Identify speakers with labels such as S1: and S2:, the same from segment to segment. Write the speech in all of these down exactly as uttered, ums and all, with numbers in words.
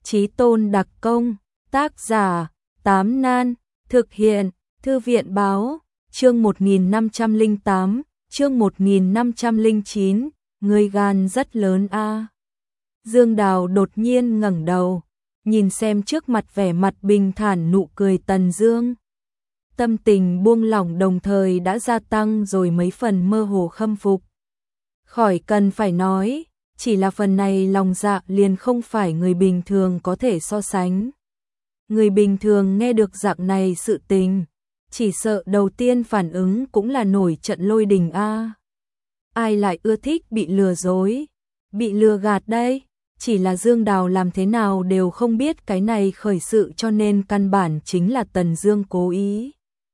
S1: Chí Tôn đặc công, tác giả, Tám Nan, thực hiện, Thư viện báo, chương một nghìn năm trăm lẻ tám, chương một nghìn năm trăm lẻ chín, người gan rất lớn a. Dương Đào đột nhiên ngẩng đầu, nhìn xem trước mặt vẻ mặt bình thản nụ cười Tần Dương. Tâm tình buông lỏng đồng thời đã gia tăng rồi mấy phần mơ hồ khâm phục. Khỏi cần phải nói, chỉ là phần này lòng dạ liền không phải người bình thường có thể so sánh. Người bình thường nghe được dạng này sự tình, chỉ sợ đầu tiên phản ứng cũng là nổi trận lôi đình a. Ai lại ưa thích bị lừa dối, bị lừa gạt đây? Chỉ là Dương Đào làm thế nào đều không biết cái này khởi sự, cho nên căn bản chính là Tần Dương cố ý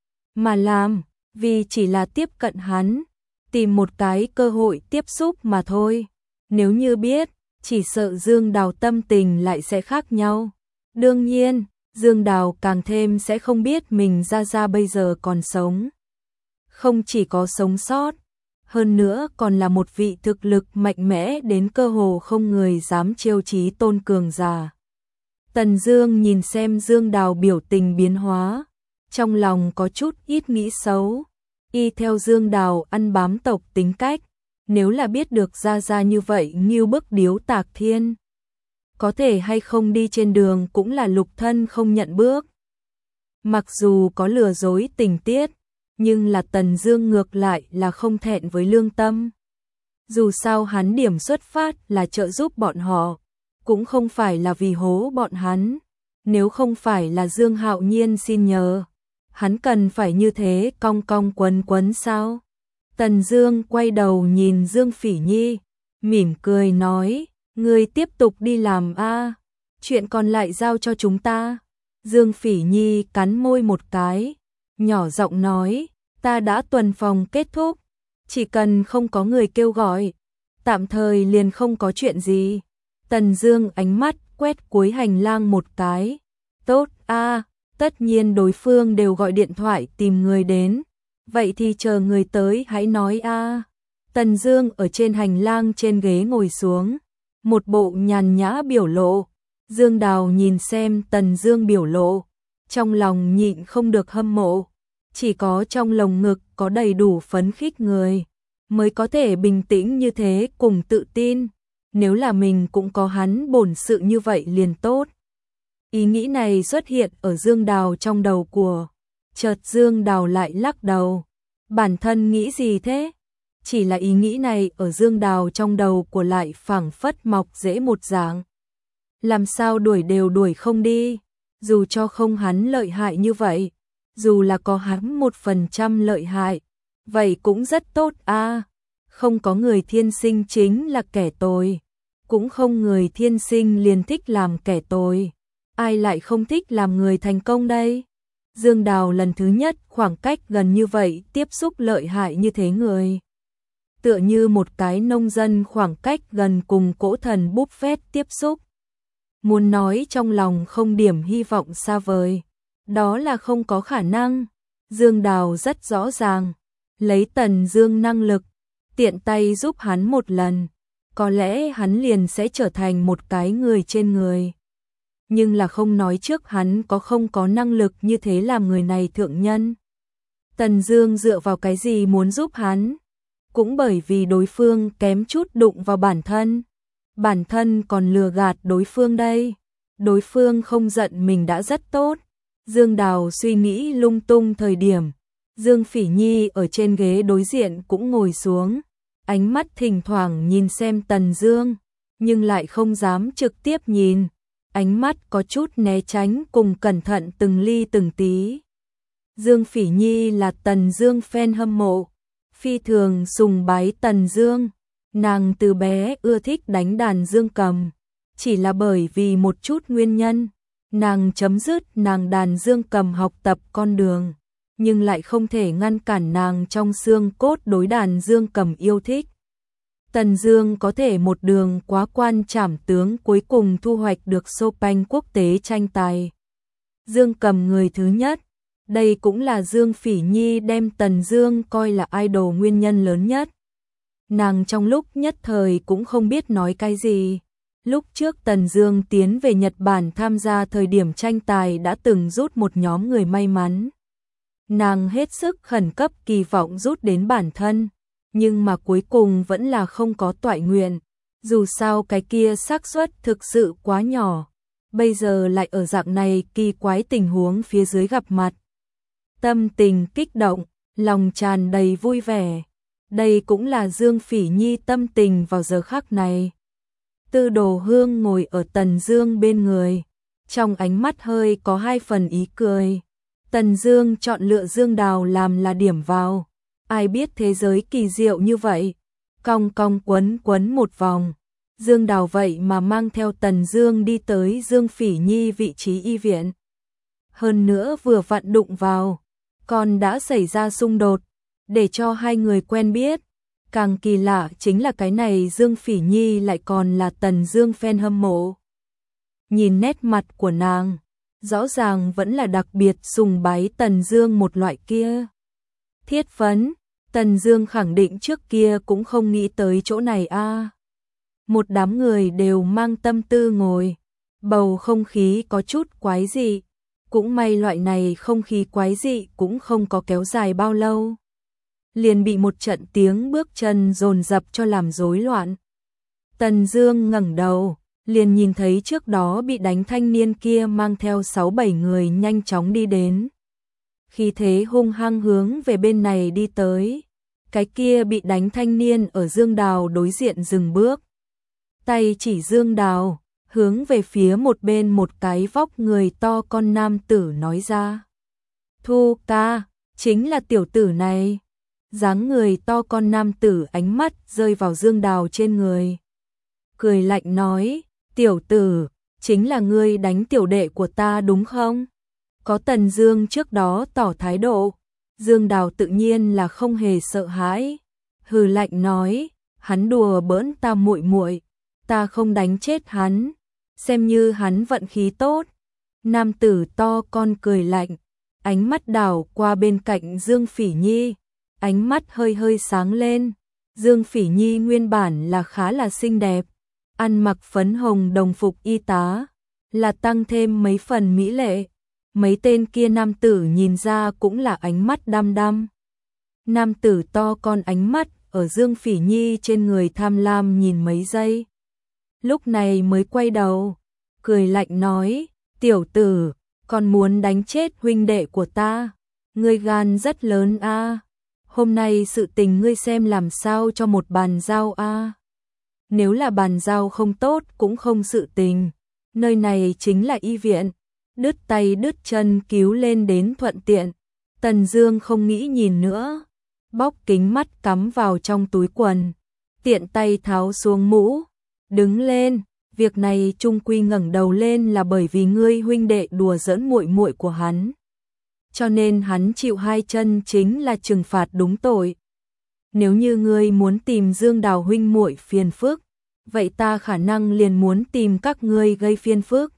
S1: mà làm, vì chỉ là tiếp cận hắn, tìm một cái cơ hội tiếp xúc mà thôi. Nếu như biết, chỉ sợ Dương Đào tâm tình lại sẽ khác nhau. Đương nhiên, Dương Đào càng thêm sẽ không biết mình ra ra bây giờ còn sống. Không chỉ có sống sót, hơn nữa còn là một vị thực lực mạnh mẽ đến cơ hồ không người dám trêu Chí Tôn cường giả. Tần Dương nhìn xem Dương Đào biểu tình biến hóa, trong lòng có chút ít nghĩ xấu. Y theo Dương Đào ăn bám tộc tính cách, nếu là biết được ra ra như vậy Ngưu Bức Điếu Tạc Thiên, có thể hay không đi trên đường cũng là lục thân không nhận bước. Mặc dù có lừa dối tình tiết, nhưng là Tần Dương ngược lại là không thẹn với lương tâm. Dù sao hắn điểm xuất phát là trợ giúp bọn họ, cũng không phải là vì hố bọn hắn. Nếu không phải là Dương Hạo Nhiên xin nhờ, hắn cần phải như thế cong cong quấn quấn sao? Tần Dương quay đầu nhìn Dương Phỉ Nhi, mỉm cười nói, ngươi tiếp tục đi làm a, chuyện còn lại giao cho chúng ta. Dương Phỉ Nhi cắn môi một cái, nhỏ giọng nói, ta đã tuần phòng kết thúc, chỉ cần không có người kêu gọi, tạm thời liền không có chuyện gì. Tần Dương ánh mắt quét cuối hành lang một cái, tốt a, tất nhiên đối phương đều gọi điện thoại tìm người đến, vậy thì chờ người tới hãy nói a. Tần Dương ở trên hành lang trên ghế ngồi xuống, một bộ nhàn nhã biểu lộ. Dương Đào nhìn xem Tần Dương biểu lộ, trong lòng nhịn không được hâm mộ. Chỉ có trong lồng ngực có đầy đủ phấn khích người, mới có thể bình tĩnh như thế cùng tự tin. Nếu là mình cũng có hắn bổn sự như vậy liền tốt. Ý nghĩ này xuất hiện ở Dương Đào trong đầu của. Chợt Dương Đào lại lắc đầu. Bản thân nghĩ gì thế? Chỉ là ý nghĩ này ở Dương Đào trong đầu của lại phảng phất mọc rễ một dạng. Làm sao đuổi đều đuổi không đi, dù cho không hắn lợi hại như vậy, dù là có hắn một phần trăm lợi hại, vậy cũng rất tốt a. Không có người thiên sinh chính là kẻ tồi, cũng không người thiên sinh liền thích làm kẻ tồi. Ai lại không thích làm người thành công đây? Dương Đào lần thứ nhất khoảng cách gần như vậy tiếp xúc lợi hại như thế người. Tựa như một cái nông dân khoảng cách gần cùng cỗ thần Buffett tiếp xúc. Muốn nói trong lòng không điểm hy vọng xa vời, đó là không có khả năng. Dương Đào rất rõ ràng, lấy Tần Dương năng lực, tiện tay giúp hắn một lần, có lẽ hắn liền sẽ trở thành một cái người trên người. Nhưng là không nói trước hắn có không có năng lực như thế làm người này thượng nhân. Tần Dương dựa vào cái gì muốn giúp hắn? Cũng bởi vì đối phương kém chút đụng vào bản thân. Bản thân còn lừa gạt đối phương đây. Đối phương không giận mình đã rất tốt. Dương Đào suy nghĩ lung tung thời điểm, Dương Phỉ Nhi ở trên ghế đối diện cũng ngồi xuống, ánh mắt thỉnh thoảng nhìn xem Tần Dương, nhưng lại không dám trực tiếp nhìn, ánh mắt có chút né tránh cùng cẩn thận từng ly từng tí. Dương Phỉ Nhi là Tần Dương fan hâm mộ, phi thường sùng bái Tần Dương, nàng từ bé ưa thích đánh đàn dương cầm, chỉ là bởi vì một chút nguyên nhân, nàng chấm dứt nàng đàn dương cầm học tập con đường, nhưng lại không thể ngăn cản nàng trong xương cốt đối đàn dương cầm yêu thích. Tần Dương có thể một đường quá quan trảm tướng cuối cùng thu hoạch được Chopin quốc tế tranh tài dương cầm người thứ nhất. Đây cũng là Dương Phỉ Nhi đem Tần Dương coi là idol nguyên nhân lớn nhất. Nàng trong lúc nhất thời cũng không biết nói cái gì, Lúc trước Tần Dương tiến về Nhật Bản tham gia thời điểm tranh tài đã từng rút một nhóm người may mắn. Nàng hết sức khẩn cấp kỳ vọng rút đến bản thân, nhưng mà cuối cùng vẫn là không có toại nguyện. Dù sao cái kia xác suất thực sự quá nhỏ, bây giờ lại ở dạng này kỳ quái tình huống phía dưới gặp mặt. Tâm tình kích động, lòng tràn đầy vui vẻ. Đây cũng là Dương Phỉ Nhi tâm tình vào giờ khắc này. Tư Đồ Hương ngồi ở Tần Dương bên người, trong ánh mắt hơi có hai phần ý cười. Tần Dương chọn lựa Dương Đào làm là điểm vào, ai biết thế giới kỳ diệu như vậy. Cong cong quấn quấn một vòng, Dương Đào vậy mà mang theo Tần Dương đi tới Dương Phỉ Nhi vị trí y viện. Hơn nữa vừa vặn đụng vào, còn đã xảy ra xung đột, để cho hai người quen biết. Càng kỳ lạ chính là cái này Dương Phỉ Nhi lại còn là Tần Dương fan hâm mộ. Nhìn nét mặt của nàng, rõ ràng vẫn là đặc biệt sùng bái Tần Dương một loại kia. Thiết phấn, Tần Dương khẳng định trước kia cũng không nghĩ tới chỗ này a. À. Một đám người đều mang tâm tư ngồi, bầu không khí có chút quái dị, cũng may loại này không khí quái dị cũng không có kéo dài bao lâu. Liền bị một trận tiếng bước chân dồn dập cho làm rối loạn. Tần Dương ngẩng đầu, liền nhìn thấy trước đó bị đánh thanh niên kia mang theo sáu bảy người nhanh chóng đi đến. Khi thế hung hăng hướng về bên này đi tới, cái kia bị đánh thanh niên ở Dương Đào đối diện dừng bước. Tay chỉ Dương Đào, hướng về phía một bên một cái vóc người to con nam tử nói ra. Thu ca, chính là tiểu tử này. Dáng người to con nam tử ánh mắt rơi vào Dương Đào trên người. Cười lạnh nói, tiểu tử, chính là ngươi đánh tiểu đệ của ta đúng không? Có Tần Dương trước đó tỏ thái độ, Dương Đào tự nhiên là không hề sợ hãi. Hừ lạnh nói, hắn đùa bỡn ta muội muội, ta không đánh chết hắn, xem như hắn vận khí tốt. Nam tử to con cười lạnh, ánh mắt đảo qua bên cạnh Dương Phỉ Nhi. Ánh mắt hơi hơi sáng lên. Dương Phỉ Nhi nguyên bản là khá là xinh đẹp, ăn mặc phấn hồng đồng phục y tá, là tăng thêm mấy phần mỹ lệ. Mấy tên kia nam tử nhìn ra cũng là ánh mắt đăm đăm. Nam tử to con ánh mắt ở Dương Phỉ Nhi trên người tham lam nhìn mấy giây. Lúc này mới quay đầu, cười lạnh nói, tiểu tử, còn muốn đánh chết huynh đệ của ta, ngươi gan rất lớn a. À. Hôm nay sự tình ngươi xem làm sao cho một bàn giao a. À. Nếu là bàn giao không tốt cũng không sự tình, nơi này chính là y viện, đứt tay đứt chân cứu lên đến thuận tiện. Tần Dương không nghĩ nhìn nữa, bóc kính mắt cắm vào trong túi quần, tiện tay tháo xuống mũ, đứng lên, việc này trung quy ngẩng đầu lên là bởi vì ngươi huynh đệ đùa giỡn muội muội của hắn. Cho nên hắn chịu hai chân chính là trừng phạt đúng tội. Nếu như ngươi muốn tìm Dương Đào huynh muội phiền phức, vậy ta khả năng liền muốn tìm các ngươi gây phiền phức.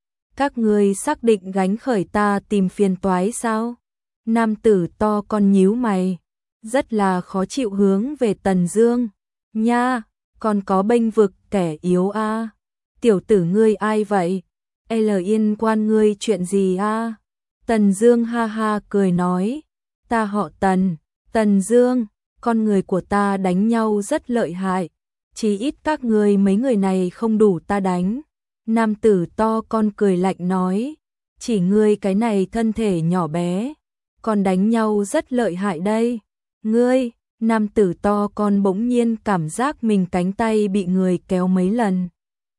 S1: Các ngươi xác định gánh khởi ta tìm phiền toái sao? Nam tử to con nhíu mày, rất là khó chịu hướng về Tần Dương. Nha, còn có bênh vực kẻ yếu a. À? Tiểu tử ngươi ai vậy? L yên quan ngươi chuyện gì a? À? Tần Dương ha ha cười nói, ta họ Tần, Tần Dương, con người của ta đánh nhau rất lợi hại, chỉ ít các ngươi mấy người này không đủ ta đánh. Nam tử to con cười lạnh nói, chỉ ngươi cái này thân thể nhỏ bé, còn đánh nhau rất lợi hại đây. Ngươi, nam tử to con bỗng nhiên cảm giác mình cánh tay bị người kéo mấy lần.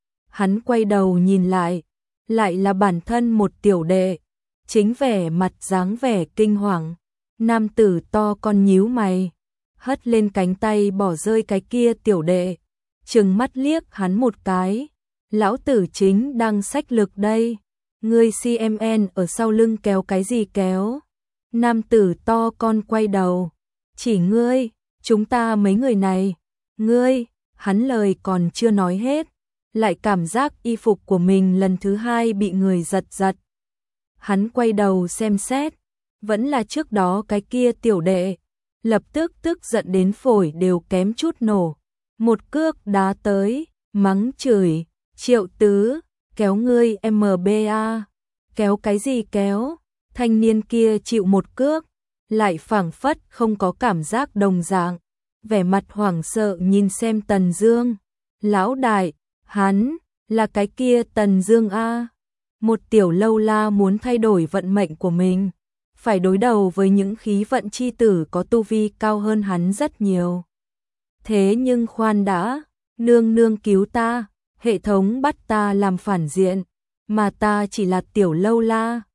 S1: Hắn quay đầu nhìn lại, lại là bản thân một tiểu đệ, chính vẻ mặt dáng vẻ kinh hoàng. Nam tử to con nhíu mày, hất lên cánh tay bỏ rơi cái kia tiểu đệ, trừng mắt liếc hắn một cái. Lão tử chính đang xách lực đây, ngươi xê em en ở sau lưng kéo cái gì kéo? Nam tử to con quay đầu, chỉ ngươi, chúng ta mấy người này, ngươi, hắn lời còn chưa nói hết, lại cảm giác y phục của mình lần thứ hai bị người giật giật. Hắn quay đầu xem xét, vẫn là trước đó cái kia tiểu đệ, lập tức tức giận đến phổi đều kém chút nổ, một cước đá tới, mắng chửi, Triệu Tứ, kéo ngươi em bê a. Kéo cái gì kéo? Thanh niên kia chịu một cước, lại phảng phất không có cảm giác đồng dạng, vẻ mặt hoảng sợ nhìn xem Tần Dương. Lão đại, hắn là cái kia Tần Dương a. Một tiểu lâu la muốn thay đổi vận mệnh của mình, phải đối đầu với những khí vận chi tử có tu vi cao hơn hắn rất nhiều. Thế nhưng khoan đã, nương nương cứu ta, hệ thống bắt ta làm phản diện, mà ta chỉ là tiểu lâu la,